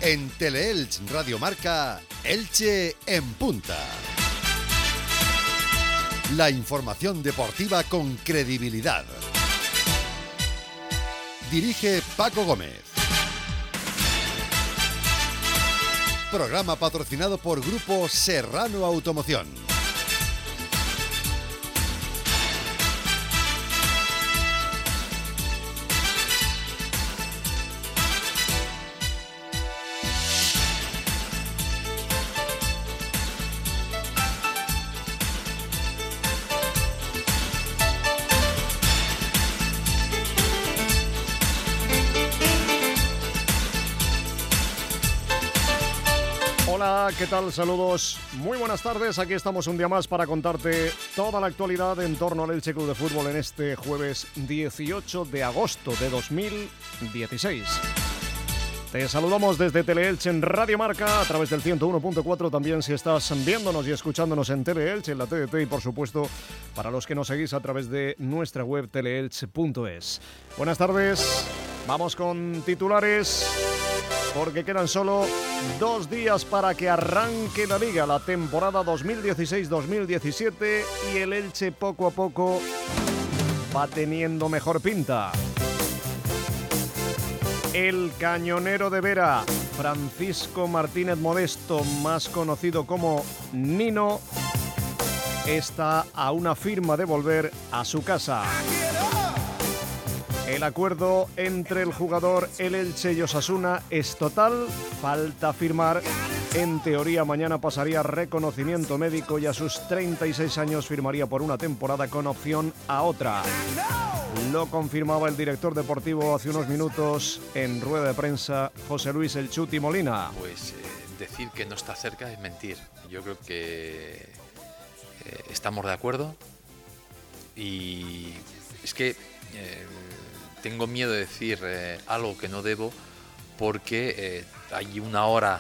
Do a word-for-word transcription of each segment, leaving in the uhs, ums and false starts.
En Teleelch Radio Marca, Elche en punta. La información deportiva con credibilidad. Dirige Paco Gómez. Programa patrocinado por Grupo Serrano Automoción. Hola, ¿qué tal? Saludos, muy buenas tardes. Aquí estamos un día más para contarte toda la actualidad en torno al Elche Club de Fútbol en este jueves dieciocho de agosto de dos mil dieciséis. Te saludamos desde Teleelch en Radio Marca a través del ciento uno punto cuatro, también si estás viéndonos y escuchándonos en Teleelch, en la T D T, y por supuesto para los que nos seguís a través de nuestra web teleelch punto es. Buenas tardes, vamos con titulares, porque quedan solo dos días para que arranque la Liga, la temporada dos mil dieciséis dos mil diecisiete, y el Elche poco a poco va teniendo mejor pinta. El cañonero de Vera, Francisco Martínez Modesto, más conocido como Nino, está a una firma de volver a su casa. El acuerdo entre el jugador, el Elche y Osasuna es total, falta firmar. En teoría mañana pasaría reconocimiento médico y a sus treinta y seis años firmaría por una temporada con opción a otra. Lo confirmaba el director deportivo hace unos minutos en rueda de prensa, José Luis El Chuti Molina. Pues eh, decir que no está cerca es mentir. Yo creo que eh, estamos de acuerdo y es que eh, tengo miedo de decir eh, algo que no debo, porque eh, hay una hora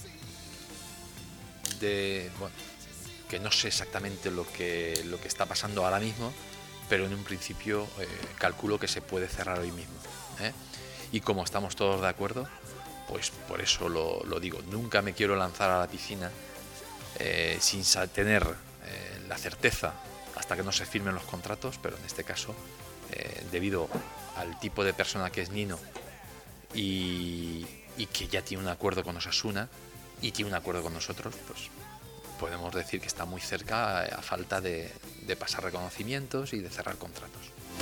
de bueno, que no sé exactamente lo que, lo que está pasando ahora mismo, pero en un principio eh, calculo que se puede cerrar hoy mismo, ¿eh? Y como estamos todos de acuerdo, pues por eso lo, lo digo. Nunca me quiero lanzar a la piscina eh, sin tener eh, la certeza hasta que no se firmen los contratos, pero en este caso, eh, debido al tipo de persona que es Nino y, y que ya tiene un acuerdo con Osasuna y tiene un acuerdo con nosotros, pues podemos decir que está muy cerca, a falta de, de pasar reconocimientos y de cerrar contratos.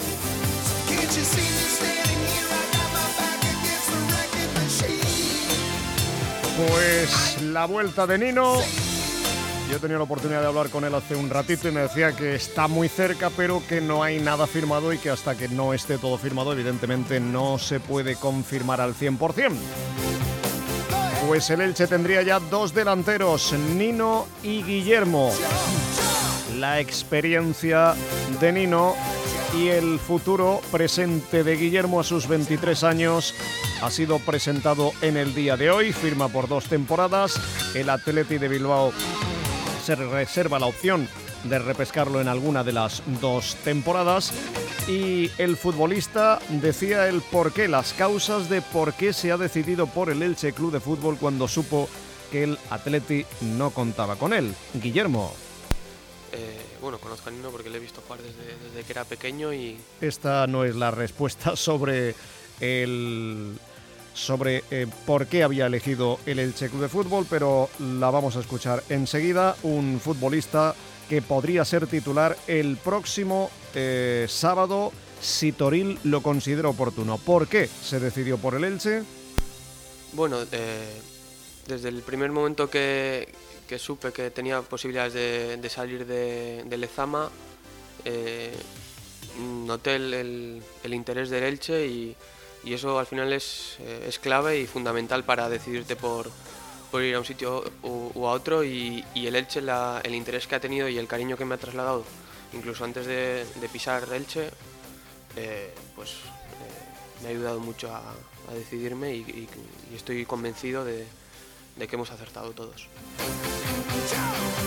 Pues la vuelta de Nino. Yo he tenido la oportunidad de hablar con él hace un ratito y me decía que está muy cerca, pero que no hay nada firmado y que hasta que no esté todo firmado, evidentemente no se puede confirmar al cien por ciento. Pues el Elche tendría ya dos delanteros, Nino y Guillermo. La experiencia de Nino y el futuro presente de Guillermo a sus veintitrés años ha sido presentado en el día de hoy. Firma por dos temporadas. El Athletic de Bilbao se reserva la opción de repescarlo en alguna de las dos temporadas. Y el futbolista decía el porqué, las causas de por qué se ha decidido por el Elche Club de Fútbol cuando supo que el Athletic no contaba con él. Guillermo. Eh, bueno, conozco a Nino porque le he visto jugar desde, desde que era pequeño y... Esta no es la respuesta sobre el... sobre eh, por qué había elegido el Elche Club de Fútbol, pero la vamos a escuchar enseguida. Un futbolista que podría ser titular el próximo eh, sábado si Toril lo considera oportuno. ¿Por qué se decidió por el Elche? Bueno, eh, desde el primer momento que, que supe que tenía posibilidades de, de salir de, de Lezama, eh, noté el, el, el interés del Elche y, y eso al final es, eh, es clave y fundamental para decidirte por, por ir a un sitio u, u a otro, y, y el Elche, la, el interés que ha tenido y el cariño que me ha trasladado, incluso antes de, de pisar Elche, eh, pues eh, me ha ayudado mucho a, a decidirme y, y, y estoy convencido de, de que hemos acertado todos.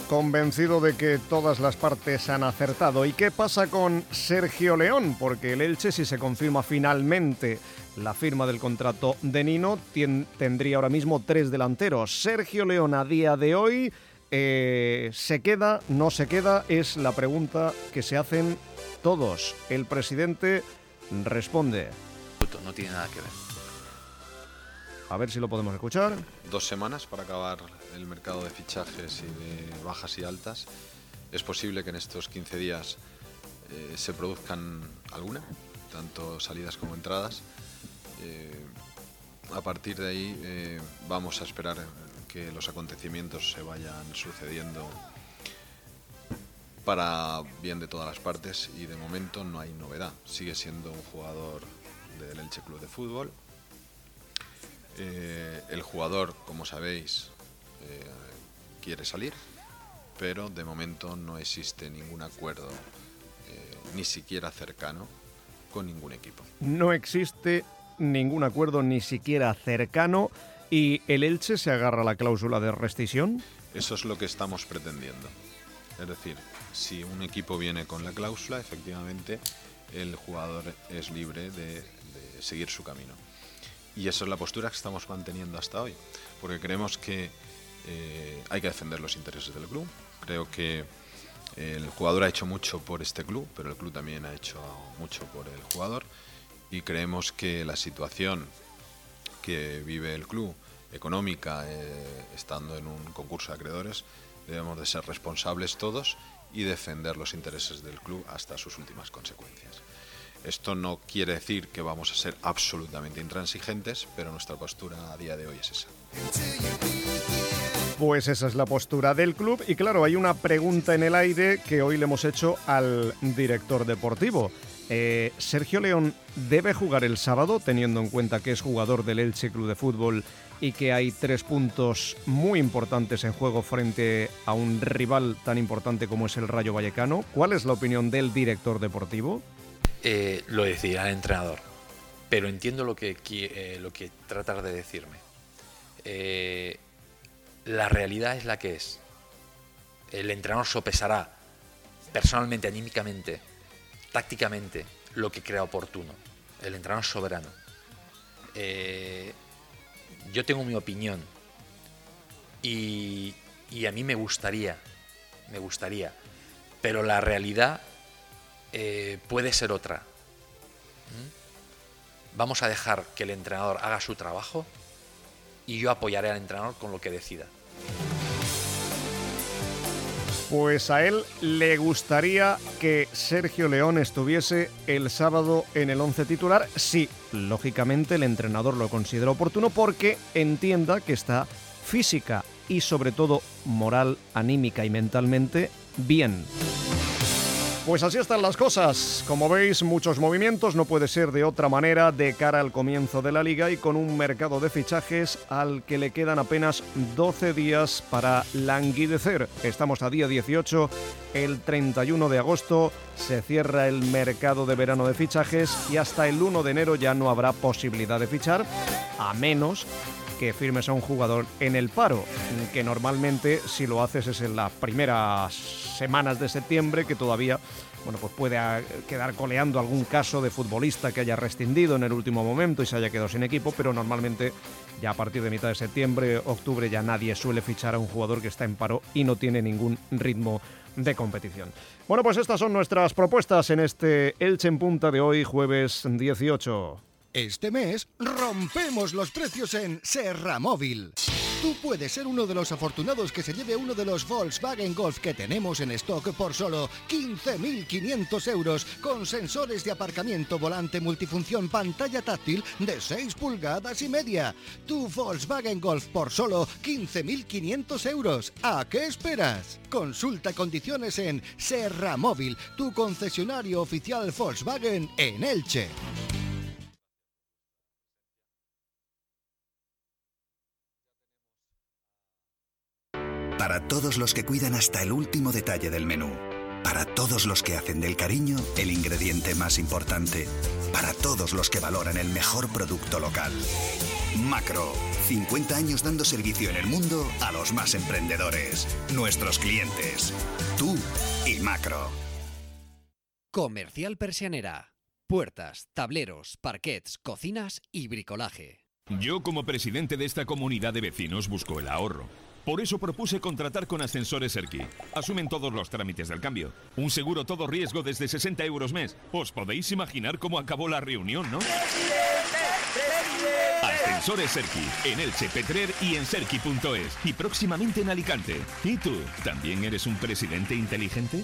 convencido de que todas las partes han acertado. ¿Y qué pasa con Sergio León? Porque el Elche, si se confirma finalmente la firma del contrato de Nino, tien, tendría ahora mismo tres delanteros. Sergio León a día de hoy, eh, ¿se queda? ¿No se queda? Es la pregunta que se hacen todos. El presidente responde. No tiene nada que ver. A ver si lo podemos escuchar. Dos semanas para acabar el mercado de fichajes y de bajas y altas. Es posible que en estos quince días eh, se produzcan alguna, tanto salidas como entradas. Eh, a partir de ahí eh, vamos a esperar que los acontecimientos se vayan sucediendo para bien de todas las partes, y de momento no hay novedad. Sigue siendo un jugador del Elche Club de Fútbol. Eh, el jugador, como sabéis, eh, quiere salir, pero de momento no existe ningún acuerdo, eh, ni siquiera cercano, con ningún equipo. No existe ningún acuerdo ni siquiera cercano, y el Elche se agarra a la cláusula de rescisión. Eso es lo que estamos pretendiendo. Es decir, si un equipo viene con la cláusula, efectivamente el jugador es libre de, de seguir su camino. Y esa es la postura que estamos manteniendo hasta hoy, porque creemos que eh, hay que defender los intereses del club. Creo que el jugador ha hecho mucho por este club, pero el club también ha hecho mucho por el jugador, y creemos que la situación que vive el club económica, eh, estando en un concurso de acreedores, debemos de ser responsables todos y defender los intereses del club hasta sus últimas consecuencias. Esto no quiere decir que vamos a ser absolutamente intransigentes, pero nuestra postura a día de hoy es esa. Pues esa es la postura del club, y claro, hay una pregunta en el aire que hoy le hemos hecho al director deportivo. Eh, ¿Sergio León debe jugar el sábado, teniendo en cuenta que es jugador del Elche Club de Fútbol y que hay tres puntos muy importantes en juego frente a un rival tan importante como es el Rayo Vallecano? ¿Cuál es la opinión del director deportivo? Eh, lo decidirá el entrenador, pero entiendo lo que, eh, lo que tratas de decirme. Eh, la realidad es la que es. El entrenador sopesará personalmente, anímicamente, tácticamente, lo que crea oportuno. El entrenador es soberano. Eh, yo tengo mi opinión y, y a mí me gustaría, me gustaría, pero la realidad Eh, puede ser otra. ¿Mm? Vamos a dejar que el entrenador haga su trabajo y yo apoyaré al entrenador con lo que decida. Pues a él le gustaría que Sergio León estuviese el sábado en el once titular, si lógicamente el entrenador lo considera oportuno, porque entienda que está física y sobre todo moral, anímica y mentalmente bien. Pues así están las cosas. Como veis, muchos movimientos, no puede ser de otra manera de cara al comienzo de la Liga, y con un mercado de fichajes al que le quedan apenas doce días para languidecer. Estamos a día dieciocho, el treinta y uno de agosto se cierra el mercado de verano de fichajes y hasta el uno de enero ya no habrá posibilidad de fichar, a menos que firmes a un jugador en el paro, que normalmente si lo haces es en las primeras semanas de septiembre, que todavía bueno, pues puede quedar coleando algún caso de futbolista que haya rescindido en el último momento y se haya quedado sin equipo, pero normalmente ya a partir de mitad de septiembre, octubre, ya nadie suele fichar a un jugador que está en paro y no tiene ningún ritmo de competición. Bueno, pues estas son nuestras propuestas en este Elche en Punta de hoy, jueves dieciocho. Este mes rompemos los precios en Serra Móvil. Tú puedes ser uno de los afortunados que se lleve uno de los Volkswagen Golf que tenemos en stock por solo quince mil quinientos euros, con sensores de aparcamiento, volante multifunción, pantalla táctil de seis pulgadas y media. Tu Volkswagen Golf por solo quince mil quinientos euros. ¿A qué esperas? Consulta condiciones en Serra Móvil, tu concesionario oficial Volkswagen en Elche. Para todos los que cuidan hasta el último detalle del menú. Para todos los que hacen del cariño el ingrediente más importante. Para todos los que valoran el mejor producto local. Macro, cincuenta años dando servicio en el mundo a los más emprendedores, nuestros clientes. Tú y Macro. Comercial Persianera. Puertas, tableros, parquets, cocinas y bricolaje. Yo, como presidente de esta comunidad de vecinos, busco el ahorro. Por eso propuse contratar con Ascensores Erqui. Asumen todos los trámites del cambio. Un seguro todo riesgo desde sesenta euros mes. Os podéis imaginar cómo acabó la reunión, ¿no? Ascensores Erqui, en Elche, Petrer y en serqui punto es. Y próximamente en Alicante. ¿Y tú, también eres un presidente inteligente?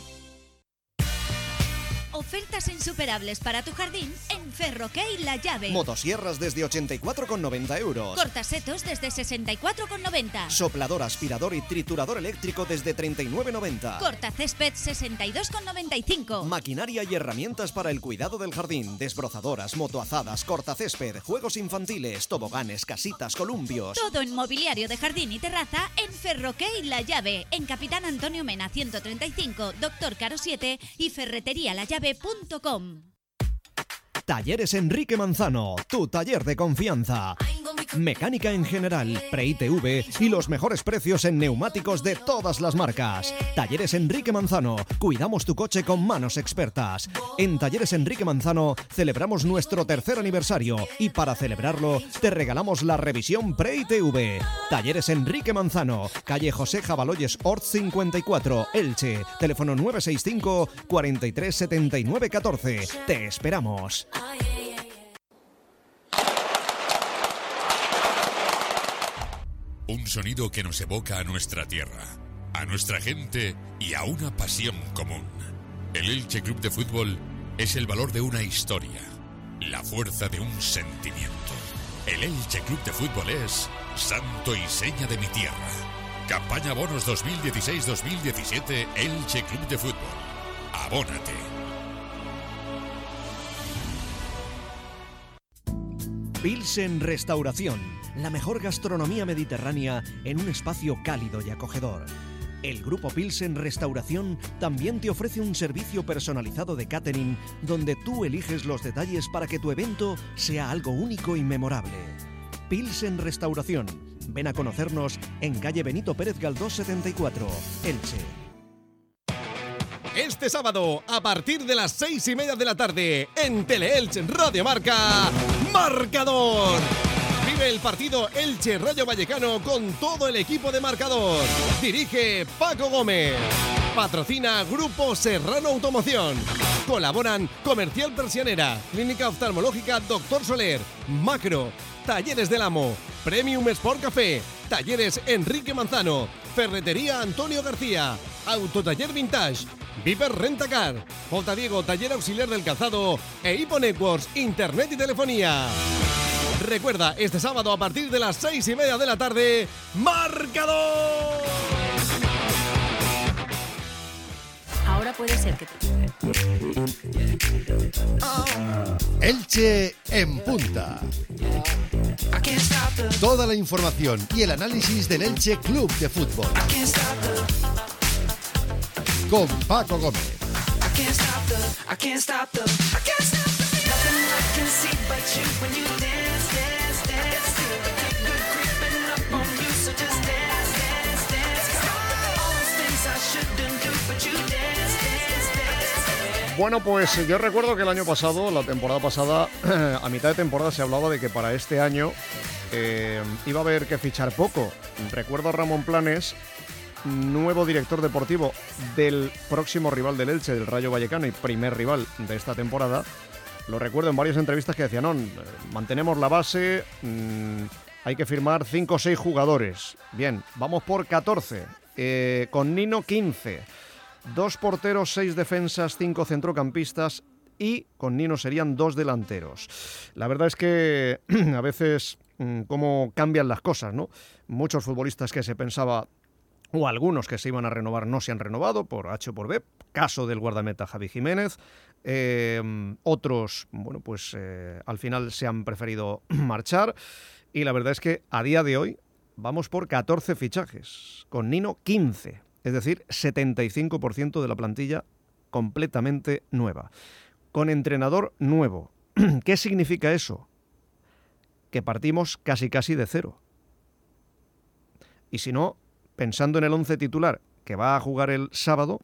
Ofertas insuperables para tu jardín en Ferroquey La Llave. Motosierras desde ochenta y cuatro con noventa euros. Cortasetos desde sesenta y cuatro con noventa. Soplador, aspirador y triturador eléctrico desde treinta y nueve con noventa. Cortacésped sesenta y dos con noventa y cinco. Maquinaria y herramientas para el cuidado del jardín. Desbrozadoras, motoazadas, cortacésped, juegos infantiles, toboganes, casitas, columpios. Todo en mobiliario de jardín y terraza en Ferroquey La Llave. En Capitán Antonio Mena ciento treinta y cinco, Doctor Caro siete y ferretería la llave punto com. Talleres Enrique Manzano, tu taller de confianza. Mecánica en general, pre-I T V y los mejores precios en neumáticos de todas las marcas. Talleres Enrique Manzano, cuidamos tu coche con manos expertas. En Talleres Enrique Manzano celebramos nuestro tercer aniversario y para celebrarlo te regalamos la revisión pre-I T V. Talleres Enrique Manzano, calle José Jabaloyes Ort cincuenta y cuatro, Elche. Teléfono nueve seis cinco, cuarenta y tres, setenta y nueve, catorce. Te esperamos. Un sonido que nos evoca a nuestra tierra, a nuestra gente y a una pasión común. El Elche Club de Fútbol es el valor de una historia, la fuerza de un sentimiento. El Elche Club de Fútbol es santo y seña de mi tierra. Campaña bonos dos mil dieciséis dos mil diecisiete Elche Club de Fútbol. Abónate. Pilsen Restauración, la mejor gastronomía mediterránea en un espacio cálido y acogedor. El Grupo Pilsen Restauración también te ofrece un servicio personalizado de catering donde tú eliges los detalles para que tu evento sea algo único y memorable. Pilsen Restauración. Ven a conocernos en calle Benito Pérez Galdós setenta y cuatro, Elche. Este sábado, a partir de las seis y media de la tarde, en Teleelch Radio Marca, Marcador. Vive el partido Elche Rayo Vallecano con todo el equipo de Marcador. Dirige Paco Gómez. Patrocina Grupo Serrano Automoción. Colaboran Comercial Persianera, Clínica Oftalmológica Doctor Soler, Macro, Talleres del Amo, Premium Sport Café, Talleres Enrique Manzano, Ferretería Antonio García, Autotaller Vintage, Viper Rentacar, J. Diego Taller Auxiliar del Calzado e Hipo Networks, Internet y Telefonía. Recuerda, este sábado a partir de las seis y media de la tarde, ¡Marcador! Ahora puede ser que te... Elche en punta. Toda la información y el análisis del Elche Club de Fútbol. Con Paco Gómez. Bueno, pues yo recuerdo que el año pasado, la temporada pasada, a mitad de temporada se hablaba de que para este año eh, iba a haber que fichar poco. Recuerdo a Ramón Planes, nuevo director deportivo del próximo rival del Elche, del Rayo Vallecano, y primer rival de esta temporada. Lo recuerdo en varias entrevistas que decían, no, mantenemos la base, mmm, hay que firmar cinco o seis jugadores. Bien, vamos por catorce, eh, con Nino quince. Dos porteros, seis defensas, cinco centrocampistas y con Nino serían dos delanteros. La verdad es que a veces cómo cambian las cosas, ¿no? Muchos futbolistas que se pensaba, o algunos que se iban a renovar, no se han renovado por H o por B. Caso del guardameta Javi Jiménez. Eh, otros, bueno, pues eh, al final se han preferido marchar. Y la verdad es que a día de hoy vamos por catorce fichajes, con Nino quince. Es decir, setenta y cinco por ciento de la plantilla completamente nueva. Con entrenador nuevo. ¿Qué significa eso? Que partimos casi casi de cero. Y si no, pensando en el once titular que va a jugar el sábado,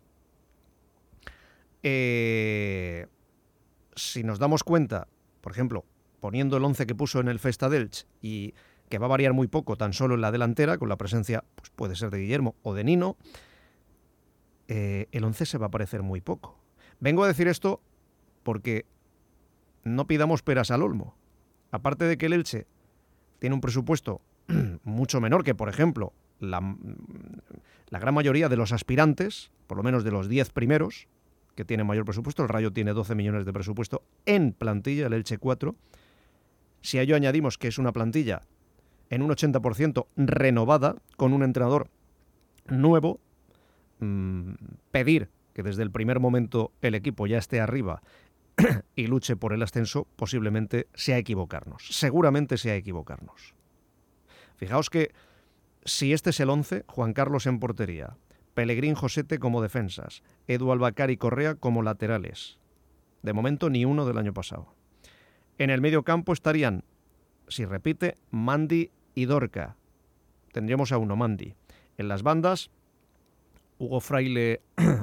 eh, si nos damos cuenta, por ejemplo, poniendo el once que puso en el Festa d'Elx y que va a variar muy poco, tan solo en la delantera, con la presencia, pues puede ser de Guillermo o de Nino, eh, el once se va a parecer muy poco. Vengo a decir esto porque no pidamos peras al olmo. Aparte de que el Elche tiene un presupuesto mucho menor que, por ejemplo, la, la gran mayoría de los aspirantes, por lo menos de los diez primeros, que tienen mayor presupuesto, el Rayo tiene doce millones de presupuesto en plantilla, el Elche cuatro. Si a ello añadimos que es una plantilla en un ochenta por ciento renovada, con un entrenador nuevo, mmm, pedir que desde el primer momento el equipo ya esté arriba y luche por el ascenso, posiblemente sea equivocarnos. Seguramente sea equivocarnos. Fijaos que si este es el once, Juan Carlos en portería, Pellegrín, Josete como defensas, Edu Albacar y Correa como laterales. De momento ni uno del año pasado. En el medio campo estarían, si repite, Mandi y Dorca. Tendríamos a uno, Mandi. En las bandas, Hugo Fraile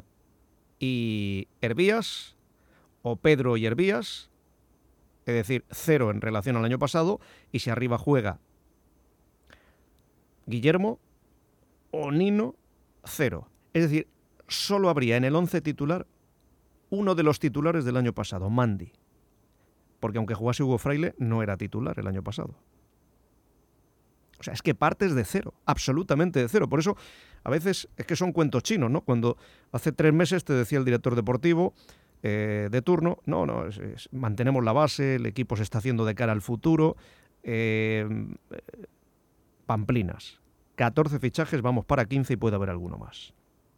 y Hervías, o Pedro y Hervías, es decir, cero en relación al año pasado, y si arriba juega Guillermo o Nino, cero. Es decir, solo habría en el once titular uno de los titulares del año pasado, Mandi. Porque aunque jugase Hugo Fraile, no era titular el año pasado. O sea, es que partes de cero, absolutamente de cero. Por eso, a veces es que son cuentos chinos, ¿no? Cuando hace tres meses te decía el director deportivo eh, de turno, no, no, es, es, mantenemos la base, el equipo se está haciendo de cara al futuro. Eh, pamplinas. catorce fichajes, vamos para quince y puede haber alguno más.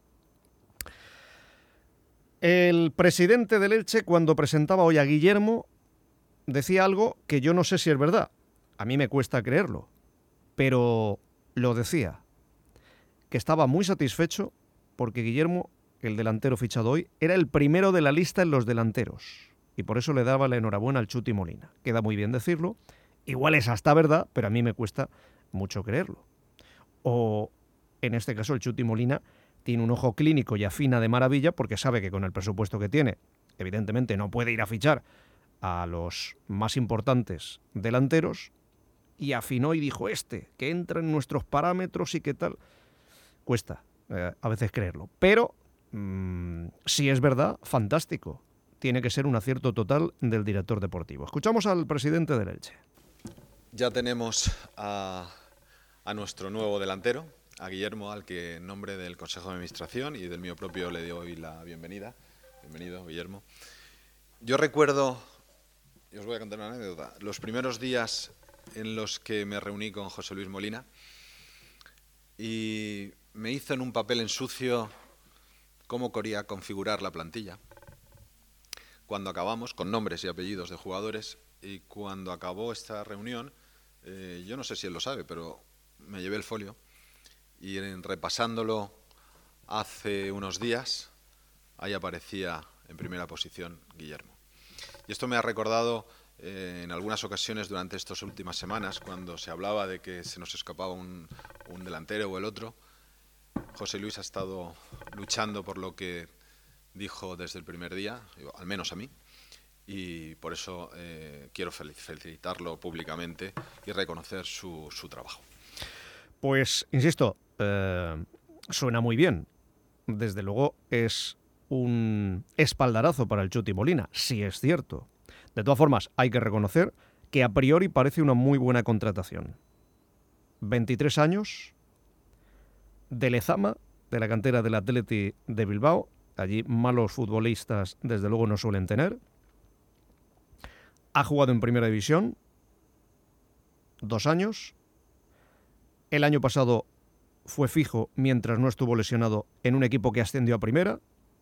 El presidente del Elche, cuando presentaba hoy a Guillermo, decía algo que yo no sé si es verdad. A mí me cuesta creerlo. Pero lo decía, que estaba muy satisfecho porque Guillermo, el delantero fichado hoy, era el primero de la lista en los delanteros. Y por eso le daba la enhorabuena al Chuti Molina. Queda muy bien decirlo. Igual es hasta verdad, pero a mí me cuesta mucho creerlo. O, en este caso, el Chuti Molina tiene un ojo clínico y afina de maravilla porque sabe que con el presupuesto que tiene, evidentemente no puede ir a fichar a los más importantes delanteros, y afinó y dijo este, que entra en nuestros parámetros y qué tal. Cuesta eh, a veces creerlo. Pero, mmm, si es verdad, fantástico. Tiene que ser un acierto total del director deportivo. Escuchamos al presidente del Elche. Ya tenemos a, a nuestro nuevo delantero, a Guillermo, al que en nombre del Consejo de Administración y del mío propio le doy la bienvenida. Bienvenido, Guillermo. Yo recuerdo, y os voy a contar una anécdota, los primeros días en los que me reuní con José Luis Molina y me hizo en un papel en sucio cómo quería configurar la plantilla. Cuando acabamos, con nombres y apellidos de jugadores, y cuando acabó esta reunión, eh, yo no sé si él lo sabe, pero me llevé el folio y en, repasándolo hace unos días, ahí aparecía en primera posición Guillermo. Y esto me ha recordado Eh, en algunas ocasiones durante estas últimas semanas, cuando se hablaba de que se nos escapaba un, un delantero o el otro, José Luis ha estado luchando por lo que dijo desde el primer día, al menos a mí, y por eso eh, quiero felicitarlo públicamente y reconocer su, su trabajo. Pues, insisto, eh, suena muy bien. Desde luego es un espaldarazo para el Chuti Molina, sí es cierto. De todas formas, hay que reconocer que a priori parece una muy buena contratación. veintitrés años, de Lezama, de la cantera del Athletic de Bilbao. Allí malos futbolistas, desde luego, no suelen tener. Ha jugado en Primera División dos años. El año pasado fue fijo, mientras no estuvo lesionado, en un equipo que ascendió a Primera.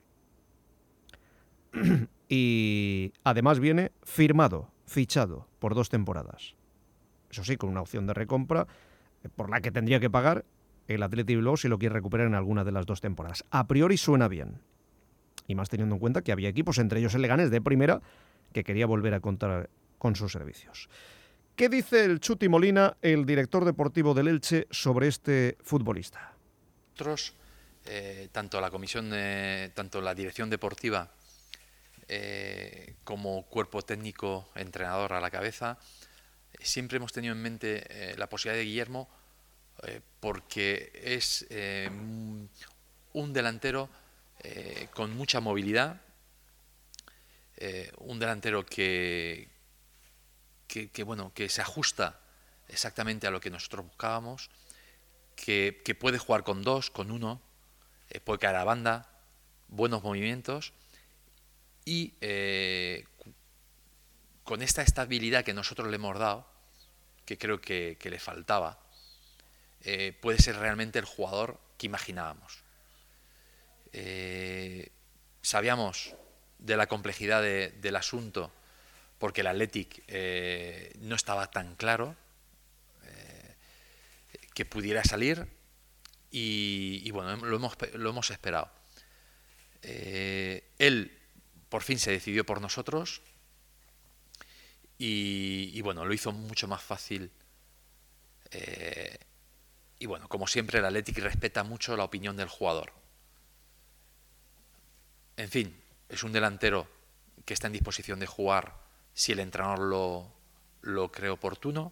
Y además viene firmado, fichado por dos temporadas. Eso sí, con una opción de recompra por la que tendría que pagar el Athletic Bilbao si lo quiere recuperar en alguna de las dos temporadas. A priori suena bien. Y más teniendo en cuenta que había equipos, entre ellos el Leganés de Primera, que quería volver a contar con sus servicios. ¿Qué dice el Chuti Molina, el director deportivo del Elche, sobre este futbolista? Nosotros, eh, tanto la comisión, eh, tanto la dirección deportiva eh, como cuerpo técnico, entrenador a la cabeza, eh, siempre hemos tenido en mente eh, la posibilidad de Guillermo eh, porque es eh, un delantero eh, con mucha movilidad, eh, un delantero que, que, que, bueno, que se ajusta exactamente a lo que nosotros buscábamos, que, que puede jugar con dos, con uno, eh, puede caer a banda, buenos movimientos y eh, con esta estabilidad que nosotros le hemos dado, que creo que, que le faltaba, eh, puede ser realmente el jugador que imaginábamos. Eh, sabíamos de la complejidad de, del asunto porque el Athletic eh, no estaba tan claro eh, que pudiera salir y, y bueno, lo hemos, lo hemos esperado. Eh, él por fin se decidió por nosotros y, y bueno, lo hizo mucho más fácil. Eh, y bueno, como siempre el Athletic respeta mucho la opinión del jugador. En fin, es un delantero que está en disposición de jugar si el entrenador lo, lo cree oportuno.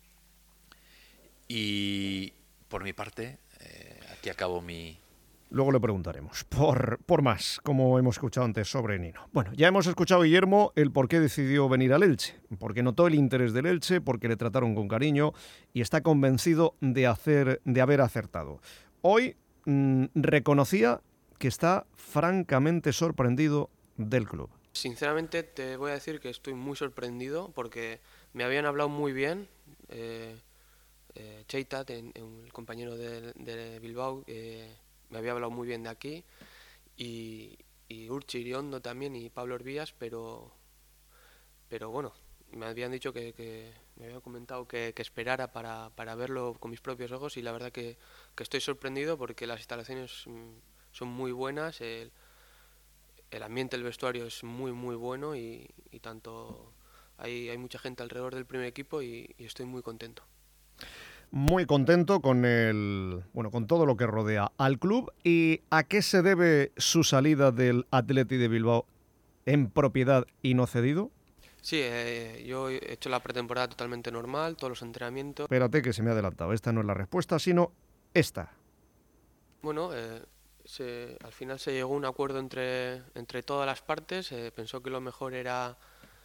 Y por mi parte, eh, aquí acabo mi... Luego le preguntaremos por, por más, como hemos escuchado antes sobre Nino. Bueno, ya hemos escuchado, Guillermo, el por qué decidió venir al Elche. Porque notó el interés del Elche, porque le trataron con cariño y está convencido de, hacer, de haber acertado. Hoy mmm, reconocía que está francamente sorprendido del club. Sinceramente te voy a decir que estoy muy sorprendido porque me habían hablado muy bien. Eh, eh, Cheita, el compañero de, de Bilbao, eh, me había hablado muy bien de aquí y, y Urchi Iriondo también y Pablo Herbías, pero, pero bueno, me habían dicho que, que me habían comentado que, que esperara para, para verlo con mis propios ojos y la verdad que, que estoy sorprendido porque las instalaciones son muy buenas, el, el ambiente del vestuario es muy muy bueno y, y tanto hay, hay mucha gente alrededor del primer equipo y, y estoy muy contento. Muy contento con el, bueno, con todo lo que rodea al club. ¿Y a qué se debe su salida del Athletic de Bilbao en propiedad y no cedido? Sí, eh, yo he hecho la pretemporada totalmente normal, todos los entrenamientos. Espérate que se me ha adelantado, esta no es la respuesta, sino esta. Bueno, eh, se, al final se llegó a un acuerdo entre, entre todas las partes, eh, pensó que lo mejor era,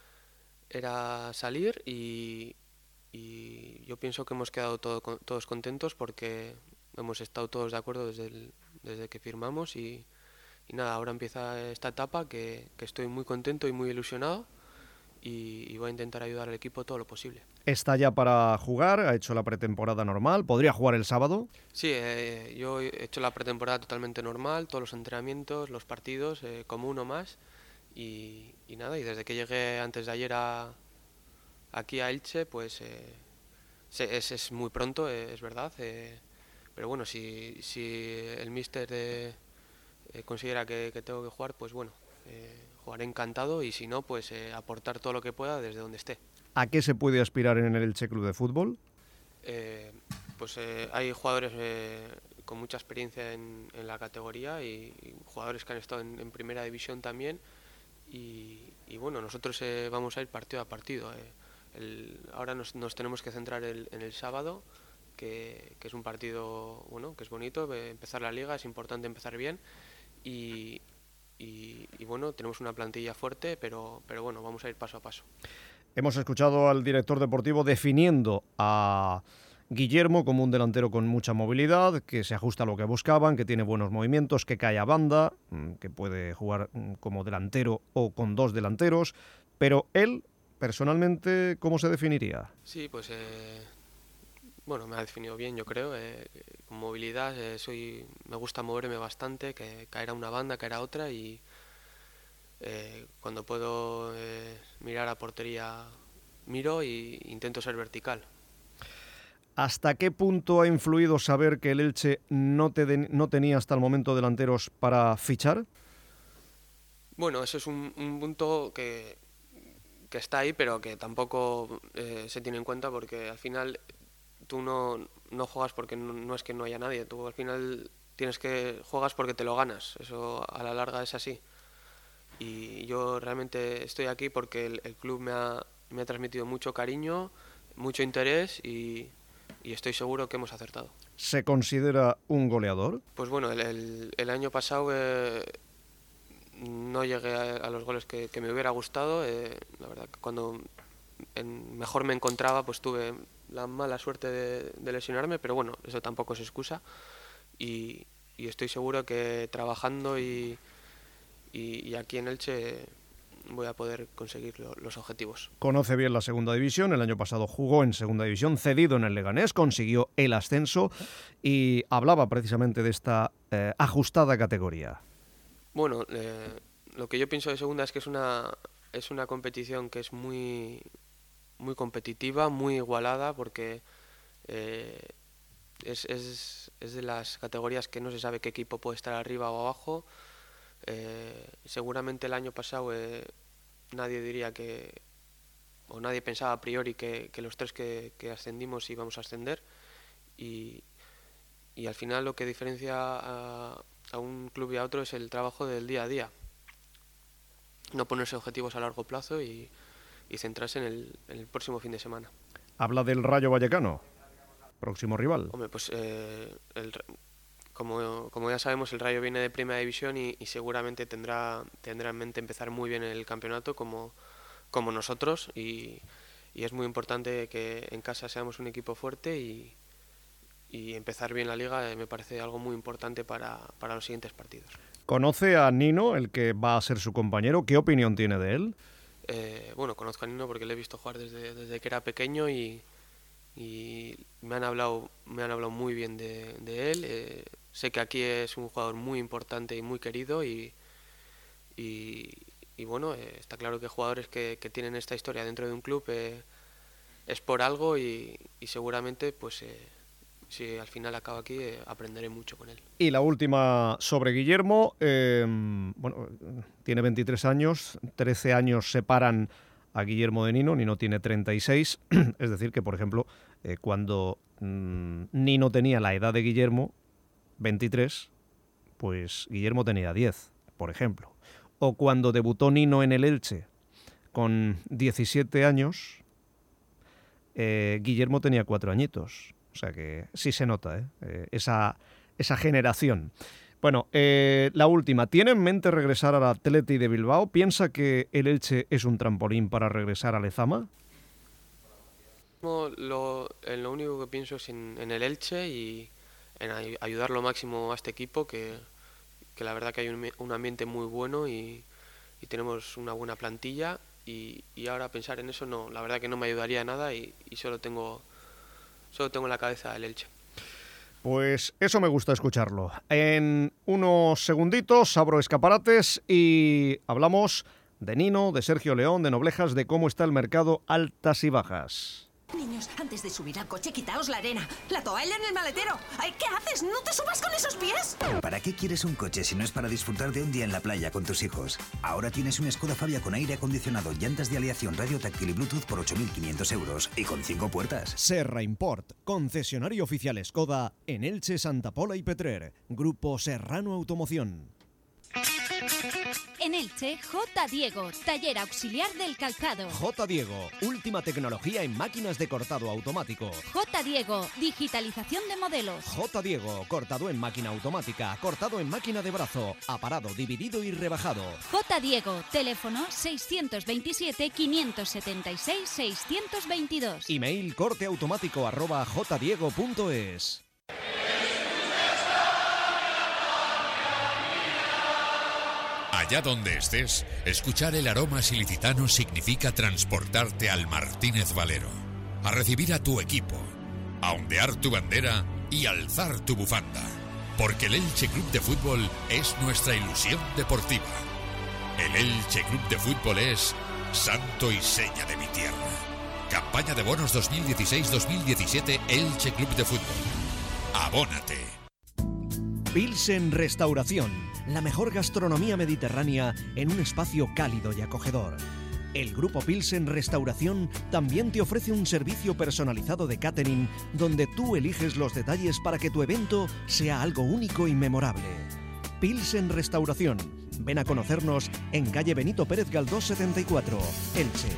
era salir y, y yo pienso que hemos quedado todo, todos contentos porque hemos estado todos de acuerdo desde, el, desde que firmamos y, y nada, ahora empieza esta etapa que, que estoy muy contento y muy ilusionado y, y voy a intentar ayudar al equipo todo lo posible. ¿Está ya para jugar? ¿Ha hecho la pretemporada normal? ¿Podría jugar el sábado? Sí, eh, yo he hecho la pretemporada totalmente normal, todos los entrenamientos, los partidos, eh, como uno más y, y nada, y desde que llegué antes de ayer a, aquí a Elche, pues eh, es, es muy pronto, eh, es verdad, eh, pero bueno, si, si el míster eh, eh, considera que, que tengo que jugar, pues bueno, eh, jugaré encantado y si no, pues eh, aportar todo lo que pueda desde donde esté. ¿A qué se puede aspirar en el Elche Club de Fútbol? Eh, pues eh, hay jugadores eh, con mucha experiencia en, en la categoría y, y jugadores que han estado en, en primera división también y, y bueno, nosotros eh, vamos a ir partido a partido. Eh. El, ahora nos, nos tenemos que centrar el, en el sábado, que, que es un partido bueno, que es bonito, eh, empezar la liga, es importante empezar bien y, y, y bueno, tenemos una plantilla fuerte, pero, pero bueno, vamos a ir paso a paso. Hemos escuchado al director deportivo definiendo a Guillermo como un delantero con mucha movilidad, que se ajusta a lo que buscaban, que tiene buenos movimientos, que cae a banda, que puede jugar como delantero o con dos delanteros, pero él, personalmente, ¿cómo se definiría? Sí, pues eh, bueno, me ha definido bien, yo creo. Eh, con movilidad, eh, soy, me gusta moverme bastante, que caer a una banda, caer a otra y eh, cuando puedo eh, mirar a portería miro e intento ser vertical. ¿Hasta qué punto ha influido saber que el Elche no, te de, no tenía hasta el momento delanteros para fichar? Bueno, eso es un, un punto que que está ahí, pero que tampoco eh, se tiene en cuenta, porque al final tú no, no juegas porque no, no es que no haya nadie, tú al final tienes que juegas porque te lo ganas, eso a la larga es así. Y yo realmente estoy aquí porque el, el club me ha, me ha transmitido mucho cariño, mucho interés y, y estoy seguro que hemos acertado. ¿Se considera un goleador? Pues bueno, el, el, el año pasado eh, no llegué a, a los goles que, que me hubiera gustado. Eh, la verdad que cuando en, mejor me encontraba, pues tuve la mala suerte de, de lesionarme, pero bueno, eso tampoco es excusa. Y, y estoy seguro que trabajando y, y, y aquí en Elche voy a poder conseguir lo, los objetivos. Conoce bien la segunda división, el año pasado jugó en segunda división, cedido en el Leganés, consiguió el ascenso y hablaba precisamente de esta eh, ajustada categoría. Bueno, eh, lo que yo pienso de segunda es que es una, es una competición que es muy, muy competitiva, muy igualada, porque eh, es, es, es de las categorías que no se sabe qué equipo puede estar arriba o abajo. Eh, seguramente el año pasado eh, nadie diría que, o nadie pensaba a priori que, que los tres que, que ascendimos íbamos a ascender, y, y al final lo que diferencia a, a un club y a otro es el trabajo del día a día, no ponerse objetivos a largo plazo y, y centrarse en el, en el próximo fin de semana. Habla del Rayo Vallecano, próximo rival. Hombre, pues eh, el Como, como ya sabemos, el Rayo viene de Primera División y, y seguramente tendrá, tendrá en mente empezar muy bien el campeonato como, como nosotros, y, y es muy importante que en casa seamos un equipo fuerte y, y empezar bien la liga. eh, me parece algo muy importante para, para los siguientes partidos. ¿Conoce a Nino, el que va a ser su compañero? ¿Qué opinión tiene de él? Eh, bueno, conozco a Nino porque le he visto jugar desde, desde que era pequeño y, y me han hablado, me han hablado muy bien de, de él. Eh, Sé que aquí es un jugador muy importante y muy querido y, y, y bueno, eh, está claro que jugadores que, que tienen esta historia dentro de un club eh, es por algo y, y seguramente pues eh, si al final acabo aquí eh, aprenderé mucho con él. Y la última sobre Guillermo, eh, bueno, tiene veintitrés años, trece años separan a Guillermo de Nino, Nino tiene treinta y seis, es decir que por ejemplo eh, cuando mmm, Nino tenía la edad de Guillermo, veintitrés, pues Guillermo tenía diez, por ejemplo. O cuando debutó Nino en el Elche con diecisiete años, eh, Guillermo tenía cuatro añitos. O sea que sí se nota, ¿eh? Eh, esa, esa generación. Bueno, eh, la última. ¿Tiene en mente regresar al Athletic de Bilbao? ¿Piensa que el Elche es un trampolín para regresar a Lezama? No, lo, en lo único que pienso es en, en el Elche y en ayudar lo máximo a este equipo, que, que la verdad que hay un, un ambiente muy bueno y, y tenemos una buena plantilla, y, y ahora pensar en eso no, la verdad que no me ayudaría a nada y, y solo tengo solo tengo en la cabeza el Elche. Pues eso me gusta escucharlo. En unos segunditos abro escaparates y hablamos de Nino, de Sergio León, de Noblejas, de cómo está el mercado, altas y bajas. Niños, antes de subir al coche, quitaos la arena. La toalla en el maletero. Ay, ¿qué haces? ¿No te subas con esos pies? ¿Para qué quieres un coche si no es para disfrutar de un día en la playa con tus hijos? Ahora tienes un Skoda Fabia con aire acondicionado, llantas de aleación, radio táctil y Bluetooth por ocho mil quinientos euros y con cinco puertas. Serra Import, concesionario oficial Skoda en Elche, Santa Pola y Petrer. Grupo Serrano Automoción. En Elche, J. Diego, taller auxiliar del calzado. J. Diego, última tecnología en máquinas de cortado automático. J. Diego, digitalización de modelos. J. Diego, cortado en máquina automática, cortado en máquina de brazo, aparado, dividido y rebajado. J. Diego, teléfono seiscientos veintisiete, quinientos setenta y seis, seiscientos veintidós. Email corteautomático arroba jdiego punto es. Allá donde estés, escuchar el aroma silicitano significa transportarte al Martínez Valero, a recibir a tu equipo, a ondear tu bandera y alzar tu bufanda, porque el Elche Club de Fútbol es nuestra ilusión deportiva. El Elche Club de Fútbol es santo y seña de mi tierra. Campaña de bonos dos mil dieciséis dos mil diecisiete Elche Club de Fútbol. Abónate. Pilsen Restauración, la mejor gastronomía mediterránea en un espacio cálido y acogedor. El Grupo Pilsen Restauración también te ofrece un servicio personalizado de catering donde tú eliges los detalles para que tu evento sea algo único y memorable. Pilsen Restauración. Ven a conocernos en calle Benito Pérez Galdós setenta y cuatro, Elche.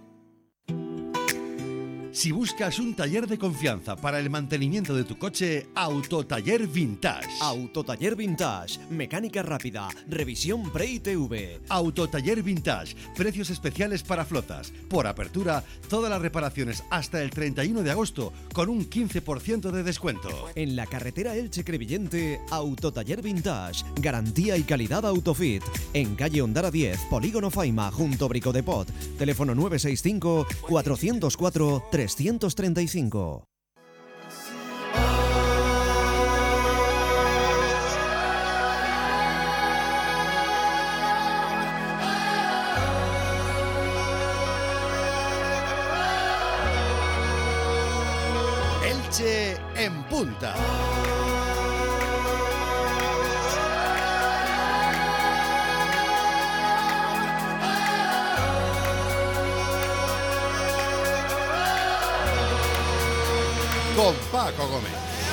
Si buscas un taller de confianza para el mantenimiento de tu coche, Autotaller Vintage. Autotaller Vintage, mecánica rápida, revisión pre-I T V. Autotaller Vintage, precios especiales para flotas. Por apertura, todas las reparaciones hasta el treinta y uno de agosto con un quince por ciento de descuento. En la carretera Elche-Crevillente, Autotaller Vintage, garantía y calidad Autofit. En calle Ondara diez, Polígono Faima, junto Brico de Pot. Teléfono nueve seis cinco, cuatro cero cuatro, trescientos treinta y cinco. Elche en punta. Con Paco Gómez.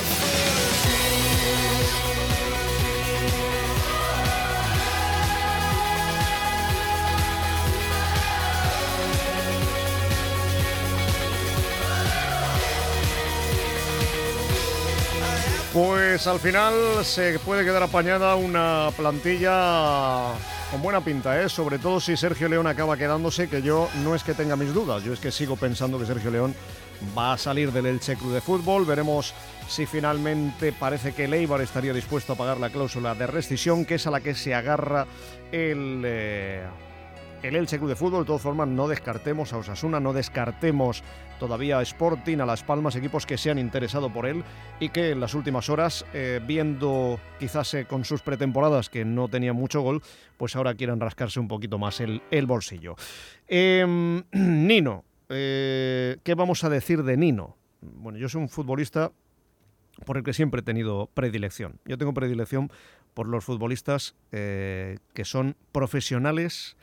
Pues al final se puede quedar apañada una plantilla con buena pinta, ¿eh? Sobre todo si Sergio León acaba quedándose, que yo no es que tenga mis dudas, yo es que sigo pensando que Sergio León va a salir del Elche Club de Fútbol. Veremos si finalmente parece que el Eibar estaría dispuesto a pagar la cláusula de rescisión, que es a la que se agarra el, eh, el Elche Club de Fútbol. De todas formas, no descartemos a Osasuna, no descartemos todavía a Sporting, a Las Palmas, equipos que se han interesado por él y que en las últimas horas, eh, viendo quizás eh, con sus pretemporadas que no tenían mucho gol, pues ahora quieren rascarse un poquito más el, el bolsillo. Eh, Nino. Eh, ¿Qué vamos a decir de Nino? Bueno, yo soy un futbolista por el que siempre he tenido predilección. Yo tengo predilección por los futbolistas eh, que son profesionales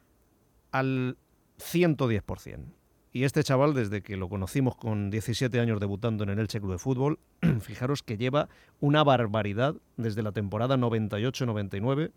al ciento diez por ciento. Y este chaval, desde que lo conocimos con diecisiete años debutando en el Elche Club de Fútbol, fijaros que lleva una barbaridad desde la temporada noventa y ocho noventa y nueve,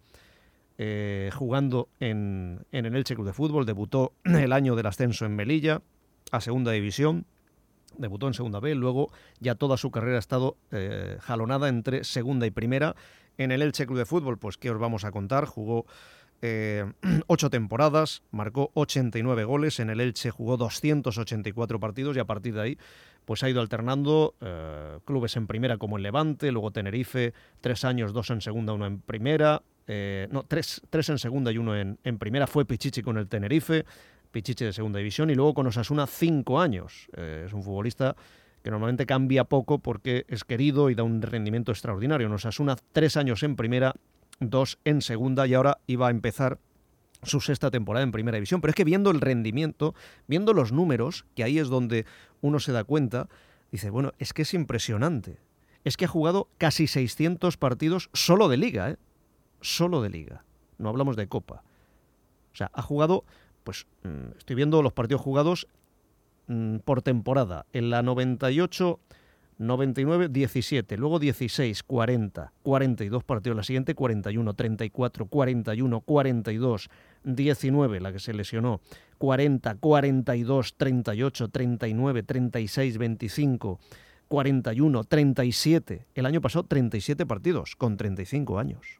Eh, jugando en, en el Elche Club de Fútbol. Debutó el año del ascenso en Melilla a segunda división, debutó en segunda B, luego ya toda su carrera ha estado eh, jalonada entre segunda y primera. En el Elche Club de Fútbol, pues qué os vamos a contar, jugó eh, ocho temporadas, marcó ochenta y nueve goles, en el Elche jugó doscientos ochenta y cuatro partidos y a partir de ahí pues ha ido alternando eh, clubes en primera como el Levante, luego Tenerife, tres años, dos en segunda, uno en primera. Eh, no, tres, tres en segunda y uno en, en primera. Fue Pichichi con el Tenerife, Pichichi de segunda división, y luego con Osasuna cinco años. Eh, es un futbolista que normalmente cambia poco porque es querido y da un rendimiento extraordinario. En Osasuna tres años en primera, dos en segunda, y ahora iba a empezar su sexta temporada en primera división. Pero es que viendo el rendimiento, viendo los números, que ahí es donde uno se da cuenta, dice, bueno, es que es impresionante. Es que ha jugado casi seiscientos partidos solo de Liga, ¿eh? Solo de Liga, no hablamos de Copa. O sea, ha jugado, pues estoy viendo los partidos jugados mmm, por temporada. En la noventa y ocho noventa y nueve, diecisiete, luego dieciséis, cuarenta, cuarenta y dos partidos, la siguiente cuarenta y uno, treinta y cuatro, cuarenta y uno, cuarenta y dos, diecinueve, la que se lesionó, cuarenta, cuarenta y dos, treinta y ocho, treinta y nueve, treinta y seis, veinticinco, cuarenta y uno, treinta y siete. El año pasado treinta y siete partidos con treinta y cinco años.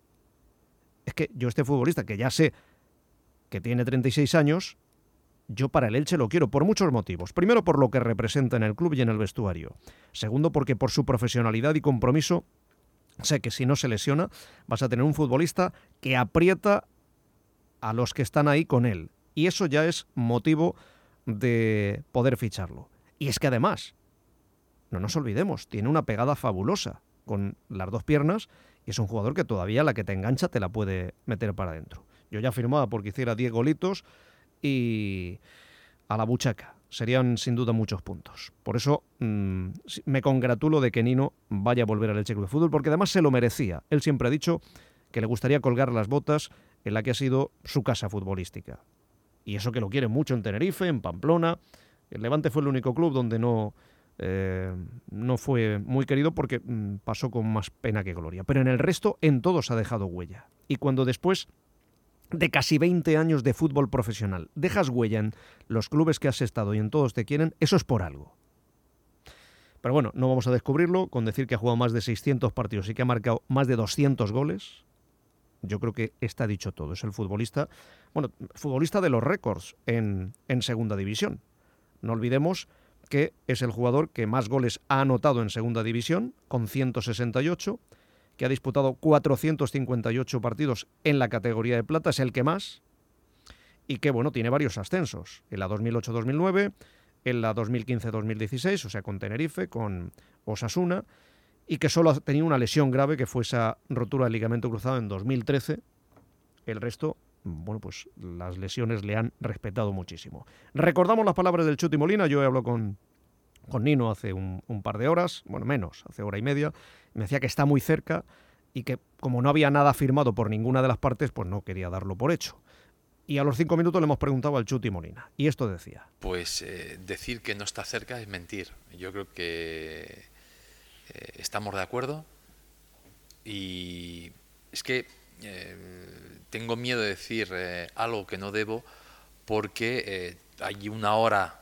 Es que yo este futbolista, que ya sé que tiene treinta y seis años, yo para el Elche lo quiero por muchos motivos. Primero, por lo que representa en el club y en el vestuario. Segundo, porque por su profesionalidad y compromiso sé que si no se lesiona vas a tener un futbolista que aprieta a los que están ahí con él. Y eso ya es motivo de poder ficharlo. Y es que además, no nos olvidemos, tiene una pegada fabulosa con las dos piernas y es un jugador que todavía la que te engancha te la puede meter para adentro. Yo ya firmaba porque hiciera diez golitos y a la buchaca. Serían sin duda muchos puntos. Por eso mmm, me congratulo de que Nino vaya a volver al Elche Club de Fútbol, porque además se lo merecía. Él siempre ha dicho que le gustaría colgar las botas en la que ha sido su casa futbolística. Y eso que lo quiere mucho en Tenerife, en Pamplona. El Levante fue el único club donde no, eh, no fue muy querido porque mm, pasó con más pena que gloria. Pero en el resto, en todos ha dejado huella. Y cuando después de casi veinte años de fútbol profesional dejas huella en los clubes que has estado y en todos te quieren, eso es por algo. Pero bueno, no vamos a descubrirlo con decir que ha jugado más de seiscientos partidos y que ha marcado más de doscientos goles. Yo creo que está dicho todo. Es el futbolista, bueno, futbolista de los récords en, en Segunda División. No olvidemos que es el jugador que más goles ha anotado en Segunda División, con ciento sesenta y ocho, que ha disputado cuatrocientos cincuenta y ocho partidos en la categoría de plata, es el que más, y que, bueno, tiene varios ascensos. En la dos mil ocho dos mil nueve, en la dos mil quince dos mil dieciséis, o sea, con Tenerife, con Osasuna, y que solo ha tenido una lesión grave, que fue esa rotura del ligamento cruzado en dos mil trece. El resto, bueno, pues las lesiones le han respetado muchísimo. Recordamos las palabras del Chuti Molina. Yo he hablado con, con Nino hace un, un par de horas, bueno, menos, hace hora y media. Me decía que está muy cerca y que como no había nada firmado por ninguna de las partes, pues no quería darlo por hecho. Y a los cinco minutos le hemos preguntado al Chuti Molina. Y esto decía. Pues eh, decir que no está cerca es mentir. Yo creo que eh, estamos de acuerdo. Y es que eh, tengo miedo de decir eh, algo que no debo porque eh, hay una hora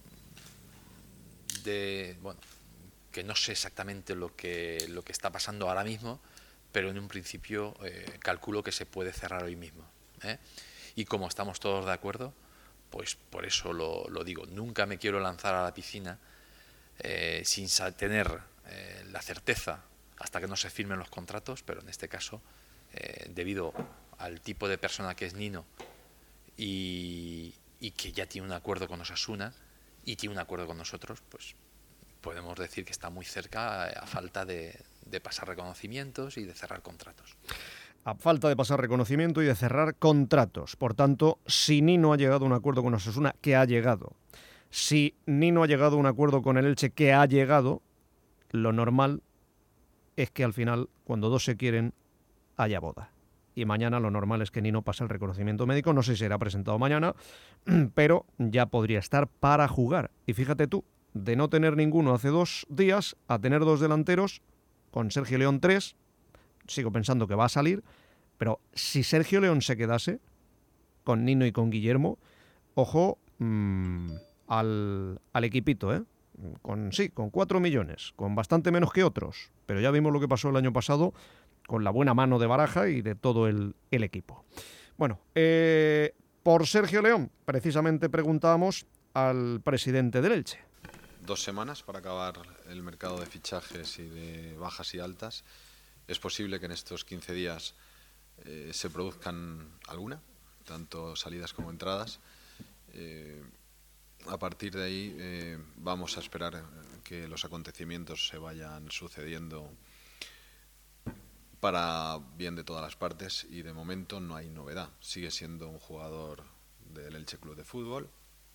de... bueno, que no sé exactamente lo que, lo que está pasando ahora mismo, pero en un principio eh, calculo que se puede cerrar hoy mismo, ¿eh? Y como estamos todos de acuerdo, pues por eso lo, lo digo. Nunca me quiero lanzar a la piscina eh, sin tener eh, la certeza hasta que no se firmen los contratos, pero en este caso, eh, debido al tipo de persona que es Nino y, y que ya tiene un acuerdo con Osasuna y tiene un acuerdo con nosotros, pues podemos decir que está muy cerca a, a falta de, de pasar reconocimientos y de cerrar contratos. A falta de pasar reconocimiento y de cerrar contratos. Por tanto, si Nino ha llegado a un acuerdo con Osasuna, que ha llegado, si Nino ha llegado a un acuerdo con el Elche, que ha llegado, lo normal es que al final, cuando dos se quieren, haya boda. Y mañana lo normal es que Nino pase el reconocimiento médico. No sé si será presentado mañana, pero ya podría estar para jugar. Y fíjate tú, de no tener ninguno hace dos días a tener dos delanteros, con Sergio León tres, sigo pensando que va a salir, pero si Sergio León se quedase con Nino y con Guillermo, ojo mmm, al, al equipito, ¿eh? Con, sí, con cuatro millones, con bastante menos que otros, pero ya vimos lo que pasó el año pasado con la buena mano de Baraja y de todo el, el equipo. Bueno, eh, por Sergio León, precisamente preguntábamos al presidente del Elche. Dos semanas para acabar el mercado de fichajes y de bajas y altas. Es posible que en estos quince días eh, se produzcan alguna, tanto salidas como entradas. Eh, a partir de ahí eh, vamos a esperar que los acontecimientos se vayan sucediendo para bien de todas las partes y de momento no hay novedad. Sigue siendo un jugador del Elche Club de Fútbol.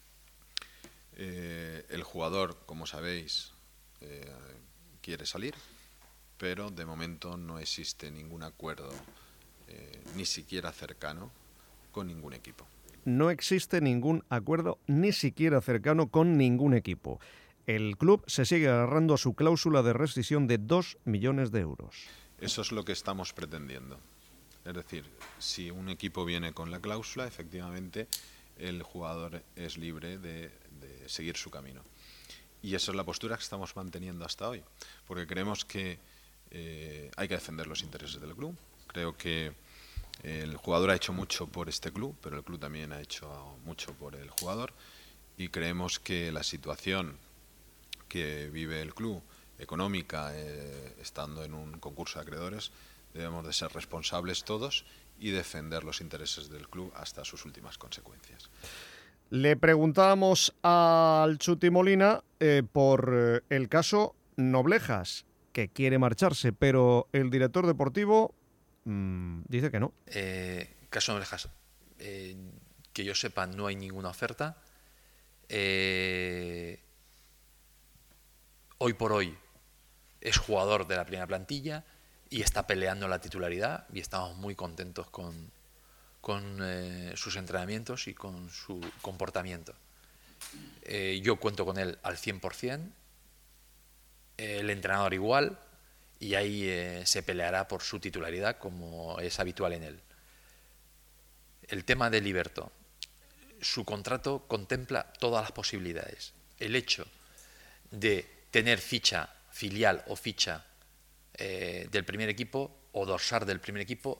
Eh, el jugador, como sabéis, eh, quiere salir, pero de momento no existe ningún acuerdo, eh, ni siquiera cercano, con ningún equipo. No existe ningún acuerdo, ni siquiera cercano, con ningún equipo. El club se sigue agarrando a su cláusula de rescisión de dos millones de euros. Eso es lo que estamos pretendiendo. Es decir, si un equipo viene con la cláusula, efectivamente, el jugador es libre de, de seguir su camino. Y esa es la postura que estamos manteniendo hasta hoy, porque creemos que eh, hay que defender los intereses del club. Creo que el jugador ha hecho mucho por este club, pero el club también ha hecho mucho por el jugador, y creemos que la situación que vive el club, económica, eh, estando en un concurso de acreedores, debemos de ser responsables todos y defender los intereses del club hasta sus últimas consecuencias. Le preguntábamos al Chuti Molina eh, por eh, el caso Noblejas, que quiere marcharse, pero el director deportivo mmm, dice que no. Eh, caso Noblejas, eh, que yo sepa, no hay ninguna oferta. Eh, hoy por hoy es jugador de la primera plantilla y está peleando la titularidad y estamos muy contentos con, con eh, sus entrenamientos y con su comportamiento. Eh, yo cuento con él al cien por cien, eh, el entrenador igual, y ahí eh, se peleará por su titularidad como es habitual en él. El tema de Liberto. Su contrato contempla todas las posibilidades. El hecho de tener ficha filial o ficha eh, del primer equipo o dorsal del primer equipo,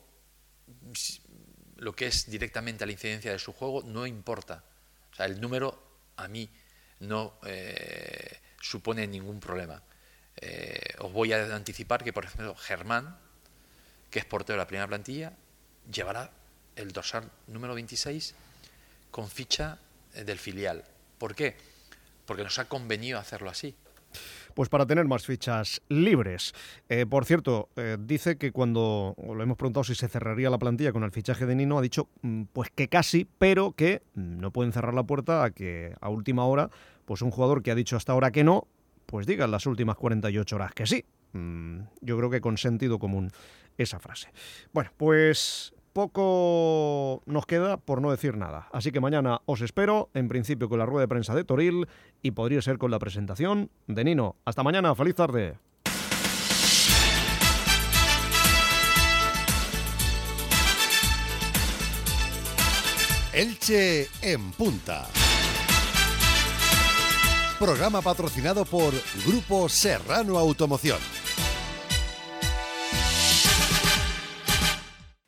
lo que es directamente a la incidencia de su juego no importa. O sea, el número a mí no eh, supone ningún problema. Eh, os voy a anticipar que, por ejemplo, Germán, que es portero de la primera plantilla, llevará el dorsal número veintiséis con ficha del filial. ¿Por qué? Porque nos ha convenido hacerlo así. Pues para tener más fichas libres. Eh, por cierto, eh, dice que cuando le hemos preguntado si se cerraría la plantilla con el fichaje de Nino, ha dicho pues que casi, pero que no pueden cerrar la puerta a que a última hora, pues un jugador que ha dicho hasta ahora que no, pues diga en las últimas cuarenta y ocho horas que sí. Mm, yo creo que con sentido común esa frase. Bueno, pues poco nos queda por no decir nada. Así que mañana os espero, en principio con la rueda de prensa de Toril y podría ser con la presentación de Nino. Hasta mañana, feliz tarde. Elche en punta. Programa patrocinado por Grupo Serrano Automoción.